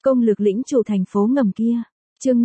Công lược lĩnh chủ thành phố ngầm kia. Chương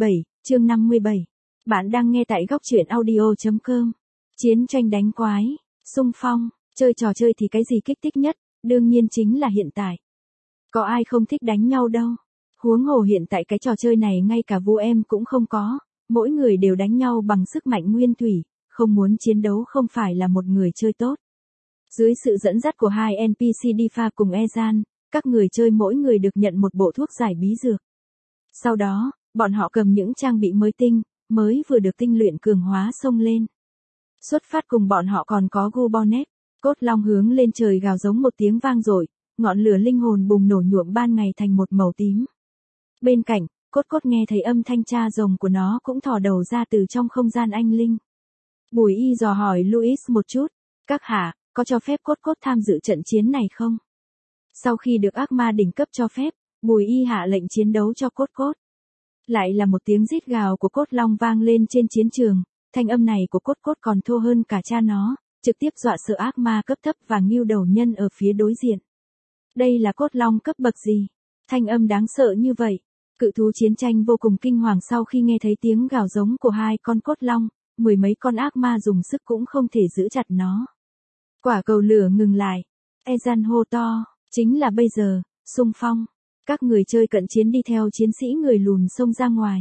57. Bạn đang nghe tại góc truyện audio.com. Chiến tranh đánh quái, xung phong, chơi trò chơi thì cái gì kích thích nhất, đương nhiên chính là hiện tại. Có ai không thích đánh nhau đâu. Huống hồ hiện tại cái trò chơi này ngay cả vua em cũng không có, mỗi người đều đánh nhau bằng sức mạnh nguyên thủy, không muốn chiến đấu không phải là một người chơi tốt. Dưới sự dẫn dắt của hai NPC Difa cùng Ezan, các người chơi mỗi người được nhận một bộ thuốc giải bí dược. Sau đó, bọn họ cầm những trang bị mới vừa được tinh luyện cường hóa xông lên. Xuất phát cùng bọn họ còn có Gubonet, cốt long hướng lên trời gào giống một tiếng vang dội, ngọn lửa linh hồn bùng nổ nhuộm ban ngày thành một màu tím. Bên cạnh, cốt nghe thấy âm thanh cha rồng của nó cũng thò đầu ra từ trong không gian anh linh. Bùi Y dò hỏi Louis một chút, các hạ, có cho phép cốt tham dự trận chiến này không? Sau khi được ác ma đỉnh cấp cho phép, Bùi Y hạ lệnh chiến đấu cho cốt. Lại là một tiếng rít gào của cốt long vang lên trên chiến trường, thanh âm này của cốt còn thô hơn cả cha nó, trực tiếp dọa sợ ác ma cấp thấp và ngưu đầu nhân ở phía đối diện. Đây là cốt long cấp bậc gì? Thanh âm đáng sợ như vậy. Cự thú chiến tranh vô cùng kinh hoàng sau khi nghe thấy tiếng gào giống của hai con cốt long, mười mấy con ác ma dùng sức cũng không thể giữ chặt nó. Quả cầu lửa ngừng lại. Ezan hô to, chính là bây giờ, xung phong. Các người chơi cận chiến đi theo chiến sĩ người lùn xông ra ngoài.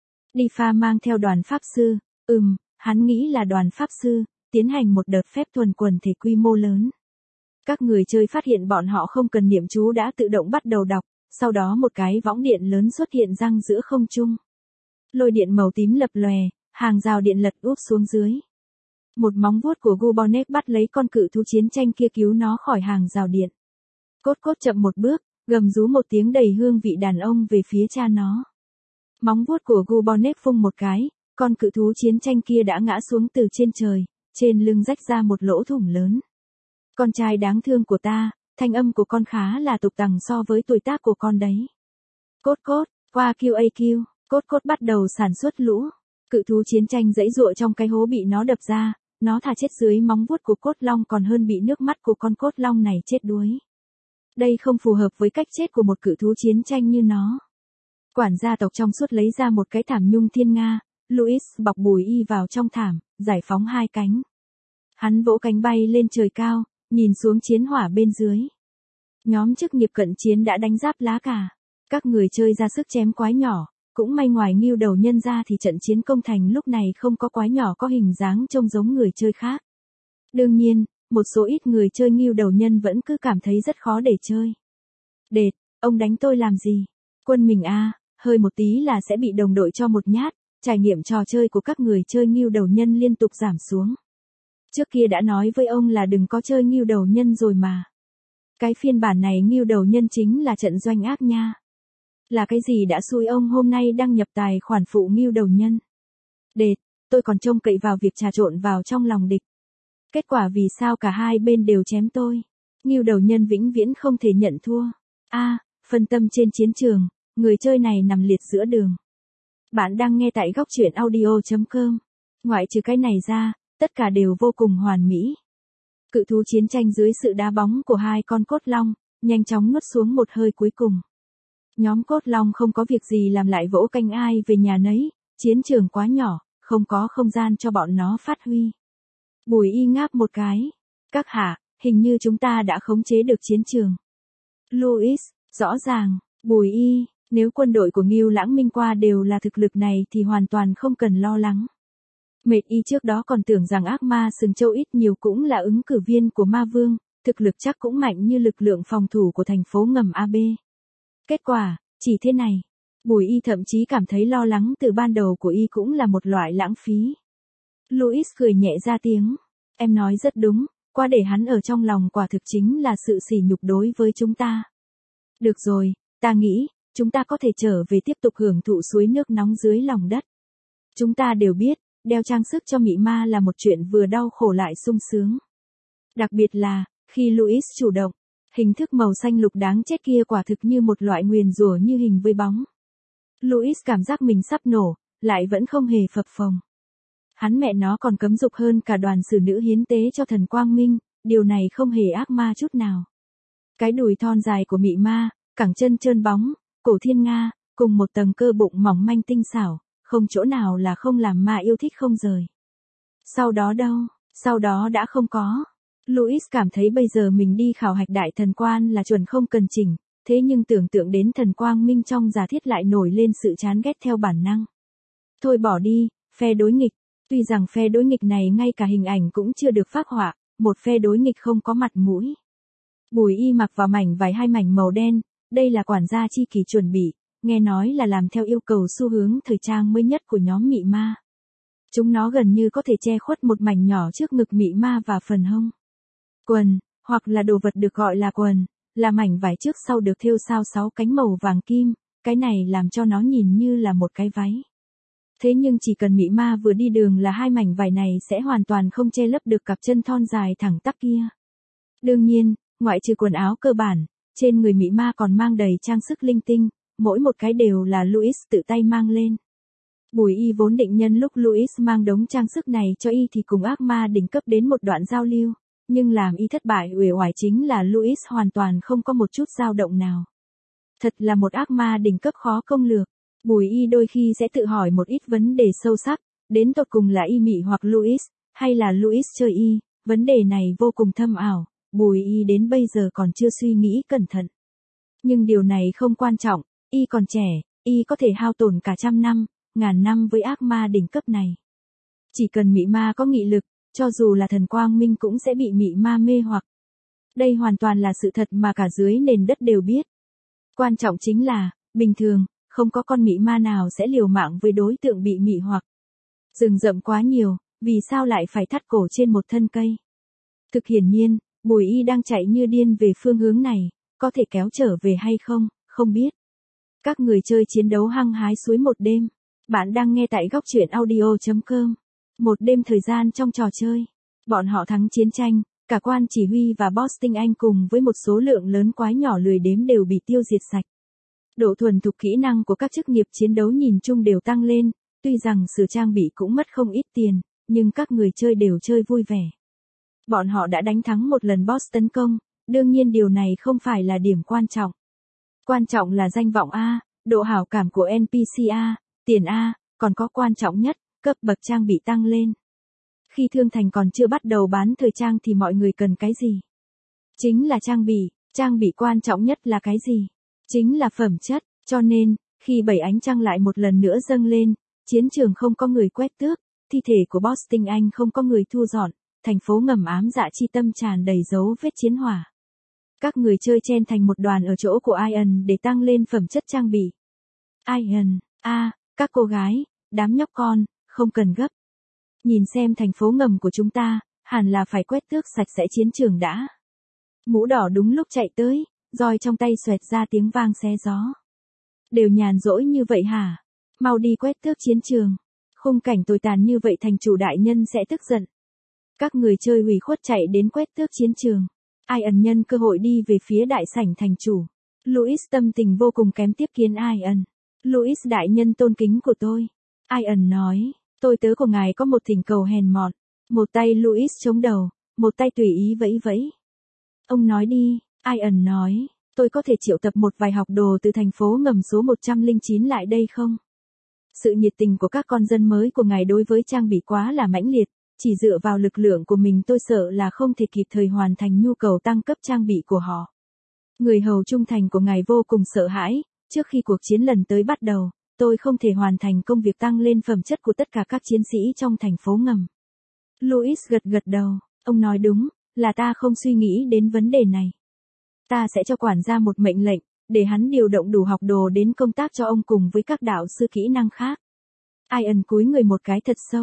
Difa mang theo đoàn pháp sư, hắn nghĩ là đoàn pháp sư, tiến hành một đợt phép tuần quần thể quy mô lớn. Các người chơi phát hiện bọn họ không cần niệm chú đã tự động bắt đầu đọc, sau đó một cái võng điện lớn xuất hiện răng giữa không trung. Lôi điện màu tím lập lòe, hàng rào điện lật úp xuống dưới. Một móng vuốt của Gubonet bắt lấy con cự thú chiến tranh kia cứu nó khỏi hàng rào điện. Cốt chậm một bước, gầm rú một tiếng đầy hương vị đàn ông về phía cha nó. Móng vuốt của Gubonet phung một cái, con cự thú chiến tranh kia đã ngã xuống từ trên trời, trên lưng rách ra một lỗ thủng lớn. Con trai đáng thương của ta, thanh âm của con khá là tục tằng so với tuổi tác của con đấy. Cốt, qua QAQ, cốt bắt đầu sản xuất lũ. Cự thú chiến tranh giãy giụa trong cái hố bị nó đập ra, nó thà chết dưới móng vuốt của cốt long còn hơn bị nước mắt của con cốt long này chết đuối. Đây không phù hợp với cách chết của một cự thú chiến tranh như nó. Quản gia tộc trong suốt lấy ra một cái thảm nhung thiên nga, Louis bọc Bùi Y vào trong thảm, giải phóng hai cánh. Hắn vỗ cánh bay lên trời cao, nhìn xuống chiến hỏa bên dưới. Nhóm chức nghiệp cận chiến đã đánh giáp lá cà. Các người chơi ra sức chém quái nhỏ, cũng may ngoài ngưu đầu nhân ra thì trận chiến công thành lúc này không có quái nhỏ có hình dáng trông giống người chơi khác. Đương nhiên, một số ít người chơi ngưu đầu nhân vẫn cứ cảm thấy rất khó để chơi. Đệt, ông đánh tôi làm gì? Quân mình hơi một tí là sẽ bị đồng đội cho một nhát, trải nghiệm trò chơi của các người chơi ngưu đầu nhân liên tục giảm xuống. Trước kia đã nói với ông là đừng có chơi ngưu đầu nhân rồi mà. Cái phiên bản này ngưu đầu nhân chính là trận doanh ác nha. Là cái gì đã xui ông hôm nay đăng nhập tài khoản phụ ngưu đầu nhân? Đệt, tôi còn trông cậy vào việc trà trộn vào trong lòng địch. Kết quả vì sao cả hai bên đều chém tôi? Ngưu đầu nhân vĩnh viễn không thể nhận thua. Phân tâm trên chiến trường, người chơi này nằm liệt giữa đường. Bạn đang nghe tại góc truyện audio.com. Ngoại trừ cái này ra, tất cả đều vô cùng hoàn mỹ. Cự thú chiến tranh dưới sự đá bóng của hai con cốt long, nhanh chóng nuốt xuống một hơi cuối cùng. Nhóm cốt long không có việc gì làm lại vỗ canh ai về nhà nấy, chiến trường quá nhỏ, không có không gian cho bọn nó phát huy. Bùi Y ngáp một cái. Các hạ, hình như chúng ta đã khống chế được chiến trường. Louis, rõ ràng, Bùi Y, nếu quân đội của Ngưu Lãng Minh qua đều là thực lực này thì hoàn toàn không cần lo lắng. Mệt Y trước đó còn tưởng rằng ác ma sừng châu ít nhiều cũng là ứng cử viên của ma vương, thực lực chắc cũng mạnh như lực lượng phòng thủ của thành phố ngầm AB. Kết quả, chỉ thế này. Bùi Y thậm chí cảm thấy lo lắng từ ban đầu của Y cũng là một loại lãng phí. Louis cười nhẹ ra tiếng. Em nói rất đúng, qua để hắn ở trong lòng quả thực chính là sự sỉ nhục đối với chúng ta. Được rồi, ta nghĩ, chúng ta có thể trở về tiếp tục hưởng thụ suối nước nóng dưới lòng đất. Chúng ta đều biết, đeo trang sức cho mị ma là một chuyện vừa đau khổ lại sung sướng. Đặc biệt là, khi Louis chủ động, hình thức màu xanh lục đáng chết kia quả thực như một loại nguyền rủa như hình với bóng. Louis cảm giác mình sắp nổ, lại vẫn không hề phập phồng. Hắn mẹ nó còn cấm dục hơn cả đoàn xử nữ hiến tế cho thần Quang Minh, điều này không hề ác ma chút nào. Cái đùi thon dài của mị ma, cẳng chân trơn bóng, cổ thiên nga, cùng một tầng cơ bụng mỏng manh tinh xảo, không chỗ nào là không làm ma yêu thích không rời. Sau đó đâu, sau đó đã không có. Louis cảm thấy bây giờ mình đi khảo hạch đại thần quan là chuẩn không cần chỉnh, thế nhưng tưởng tượng đến thần quang minh trong giả thiết lại nổi lên sự chán ghét theo bản năng. Thôi bỏ đi, phe đối nghịch. Tuy rằng phe đối nghịch này ngay cả hình ảnh cũng chưa được phác họa, một phe đối nghịch không có mặt mũi. Bùi Y mặc vào mảnh vải 2 mảnh màu đen, đây là quản gia Chi Kỳ chuẩn bị, nghe nói là làm theo yêu cầu xu hướng thời trang mới nhất của nhóm mị ma. Chúng nó gần như có thể che khuất một mảnh nhỏ trước ngực mị ma và phần hông. Quần, hoặc là đồ vật được gọi là quần, là mảnh vải trước sau được thêu sao 6 cánh màu vàng kim, cái này làm cho nó nhìn như là một cái váy. Thế nhưng chỉ cần mị ma vừa đi đường là 2 mảnh vải này sẽ hoàn toàn không che lấp được cặp chân thon dài thẳng tắp kia. Đương nhiên, ngoại trừ quần áo cơ bản, trên người mị ma còn mang đầy trang sức linh tinh, mỗi một cái đều là Louis tự tay mang lên. Bùi Y vốn định nhân lúc Louis mang đống trang sức này cho Y thì cùng ác ma đỉnh cấp đến một đoạn giao lưu, nhưng làm Y thất bại uể oải chính là Louis hoàn toàn không có một chút dao động nào. Thật là một ác ma đỉnh cấp khó công lược. Bùi Y đôi khi sẽ tự hỏi một ít vấn đề sâu sắc, đến tột cùng là Y mị hoặc Louis, hay là Louis chơi Y, vấn đề này vô cùng thâm ảo, Bùi Y đến bây giờ còn chưa suy nghĩ cẩn thận. Nhưng điều này không quan trọng, Y còn trẻ, Y có thể hao tổn cả 100 năm, 1000 năm với ác ma đỉnh cấp này. Chỉ cần mị ma có nghị lực, cho dù là thần quang minh cũng sẽ bị mị ma mê hoặc. Đây hoàn toàn là sự thật mà cả dưới nền đất đều biết. Quan trọng chính là, bình thường, không có con mị ma nào sẽ liều mạng với đối tượng bị mị hoặc. Rừng rậm quá nhiều, vì sao lại phải thắt cổ trên một thân cây? Thực hiển nhiên, Bùi Y đang chạy như điên về phương hướng này, có thể kéo trở về hay không, không biết. Các người chơi chiến đấu hăng hái suối một đêm. Bạn đang nghe tại góc truyện audio.com. Một đêm thời gian trong trò chơi. Bọn họ thắng chiến tranh, cả quan chỉ huy và boss tinh anh cùng với một số lượng lớn quái nhỏ lười đếm đều bị tiêu diệt sạch. Độ thuần thục kỹ năng của các chức nghiệp chiến đấu nhìn chung đều tăng lên, tuy rằng sửa trang bị cũng mất không ít tiền, nhưng các người chơi đều chơi vui vẻ. Bọn họ đã đánh thắng một lần boss tấn công, đương nhiên điều này không phải là điểm quan trọng. Quan trọng là danh vọng A, độ hảo cảm của NPC A, tiền A, còn có quan trọng nhất, cấp bậc trang bị tăng lên. Khi Thương Thành còn chưa bắt đầu bán thời trang thì mọi người cần cái gì? Chính là trang bị quan trọng nhất là cái gì? Chính là phẩm chất, cho nên, khi 7 ánh trăng lại một lần nữa dâng lên, chiến trường không có người quét tước, thi thể của boss tinh anh không có người thu dọn, thành phố ngầm ám dạ chi tâm tràn đầy dấu vết chiến hỏa. Các người chơi chen thành một đoàn ở chỗ của Ian để tăng lên phẩm chất trang bị. Ian, các cô gái, đám nhóc con, không cần gấp. Nhìn xem thành phố ngầm của chúng ta, hẳn là phải quét tước sạch sẽ chiến trường đã. Mũ đỏ đúng lúc chạy tới, roi trong tay xoẹt ra tiếng vang xé gió. Đều nhàn rỗi như vậy hả? Mau đi quét tước chiến trường. Khung cảnh tồi tàn như vậy thành chủ đại nhân sẽ tức giận. Các người chơi hủy khuất chạy đến quét tước chiến trường. Ian nhân cơ hội đi về phía đại sảnh thành chủ. Louis tâm tình vô cùng kém tiếp kiến Ian. Louis đại nhân tôn kính của tôi. Ian nói, tôi tớ của ngài có một thỉnh cầu hèn mọn. Một tay Louis chống đầu, một tay tùy ý vẫy vẫy. Ông nói đi, Ian nói, tôi có thể triệu tập một vài học đồ từ thành phố ngầm số 109 lại đây không? Sự nhiệt tình của các con dân mới của ngài đối với trang bị quá là mãnh liệt, chỉ dựa vào lực lượng của mình tôi sợ là không thể kịp thời hoàn thành nhu cầu tăng cấp trang bị của họ. Người hầu trung thành của ngài vô cùng sợ hãi, trước khi cuộc chiến lần tới bắt đầu, tôi không thể hoàn thành công việc tăng lên phẩm chất của tất cả các chiến sĩ trong thành phố ngầm. Louis gật gật đầu, ông nói đúng, là ta không suy nghĩ đến vấn đề này. Ta sẽ cho quản gia một mệnh lệnh, để hắn điều động đủ học đồ đến công tác cho ông cùng với các đạo sư kỹ năng khác. Ian cúi người một cái thật sâu.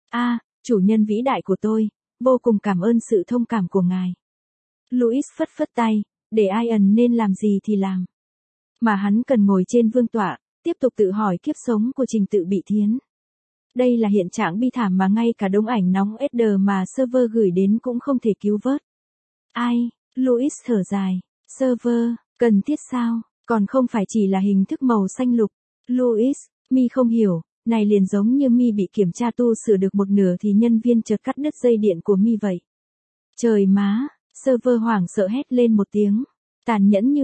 Chủ nhân vĩ đại của tôi, vô cùng cảm ơn sự thông cảm của ngài. Louis phất phất tay, để Ian nên làm gì thì làm. Mà hắn cần ngồi trên vương tọa, tiếp tục tự hỏi kiếp sống của Trình Tự Bị Thiến. Đây là hiện trạng bi thảm mà ngay cả đống ảnh nóng Eder mà server gửi đến cũng không thể cứu vớt. Louis thở dài, server, cần thiết sao, còn không phải chỉ là hình thức màu xanh lục. Louis, mi không hiểu, này liền giống như mi bị kiểm tra tu sửa được một nửa thì nhân viên chợt cắt đứt dây điện của mi vậy. Trời má, server hoảng sợ hét lên một tiếng. Tàn nhẫn như vậy,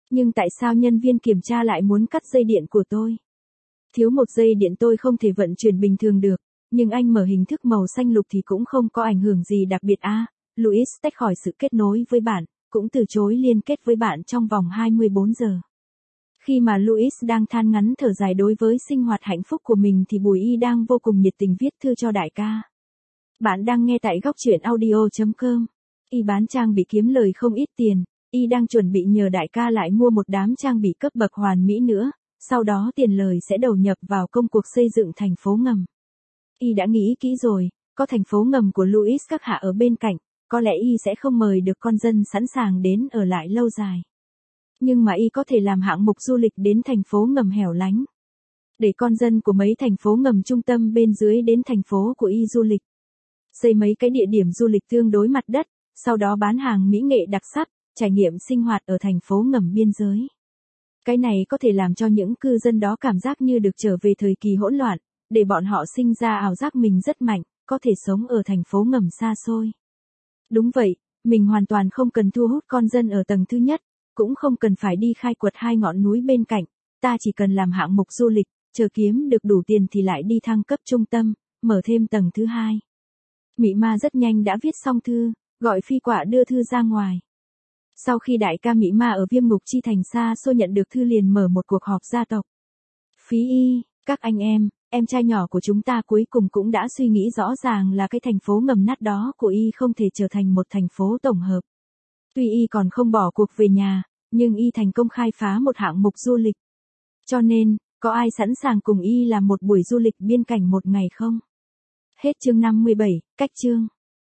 Nhưng tại sao nhân viên kiểm tra lại muốn cắt dây điện của tôi? Thiếu một dây điện tôi không thể vận chuyển bình thường được, nhưng anh mở hình thức màu xanh lục thì cũng không có ảnh hưởng gì đặc biệt à. Louis tách khỏi sự kết nối với bạn, cũng từ chối liên kết với bạn trong vòng 24 giờ. Khi mà Louis đang than ngắn thở dài đối với sinh hoạt hạnh phúc của mình thì Bùi Y đang vô cùng nhiệt tình viết thư cho đại ca. Bạn đang nghe tại góc truyện audio.com. Y bán trang bị kiếm lời không ít tiền, Y đang chuẩn bị nhờ đại ca lại mua một đám trang bị cấp bậc hoàn mỹ nữa, sau đó tiền lời sẽ đầu nhập vào công cuộc xây dựng thành phố ngầm. Y đã nghĩ kỹ rồi, có thành phố ngầm của Louis các hạ ở bên cạnh, có lẽ Y sẽ không mời được con dân sẵn sàng đến ở lại lâu dài. Nhưng mà Y có thể làm hạng mục du lịch đến thành phố ngầm hẻo lánh. Để con dân của mấy thành phố ngầm trung tâm bên dưới đến thành phố của Y du lịch. Xây mấy cái địa điểm du lịch tương đối mặt đất, sau đó bán hàng mỹ nghệ đặc sắc, trải nghiệm sinh hoạt ở thành phố ngầm biên giới. Cái này có thể làm cho những cư dân đó cảm giác như được trở về thời kỳ hỗn loạn, để bọn họ sinh ra ảo giác mình rất mạnh, có thể sống ở thành phố ngầm xa xôi. Đúng vậy, mình hoàn toàn không cần thu hút con dân ở tầng thứ nhất, cũng không cần phải đi khai quật hai ngọn núi bên cạnh, ta chỉ cần làm hạng mục du lịch, chờ kiếm được đủ tiền thì lại đi thăng cấp trung tâm, mở thêm tầng thứ hai. Mị Ma rất nhanh đã viết xong thư, gọi Phi Quả đưa thư ra ngoài. Sau khi đại ca Mị Ma ở Viêm Ngục Chi Thành xa xôi nhận được thư liền mở một cuộc họp gia tộc. Phí Y, các anh em trai nhỏ của chúng ta cuối cùng cũng đã suy nghĩ rõ ràng là cái thành phố ngầm nát đó của Y không thể trở thành một thành phố tổng hợp. Tuy Y còn không bỏ cuộc về nhà, nhưng Y thành công khai phá một hạng mục du lịch. Cho nên, có ai sẵn sàng cùng Y làm một buổi du lịch biên cảnh một ngày không? Hết chương 57, cách chương.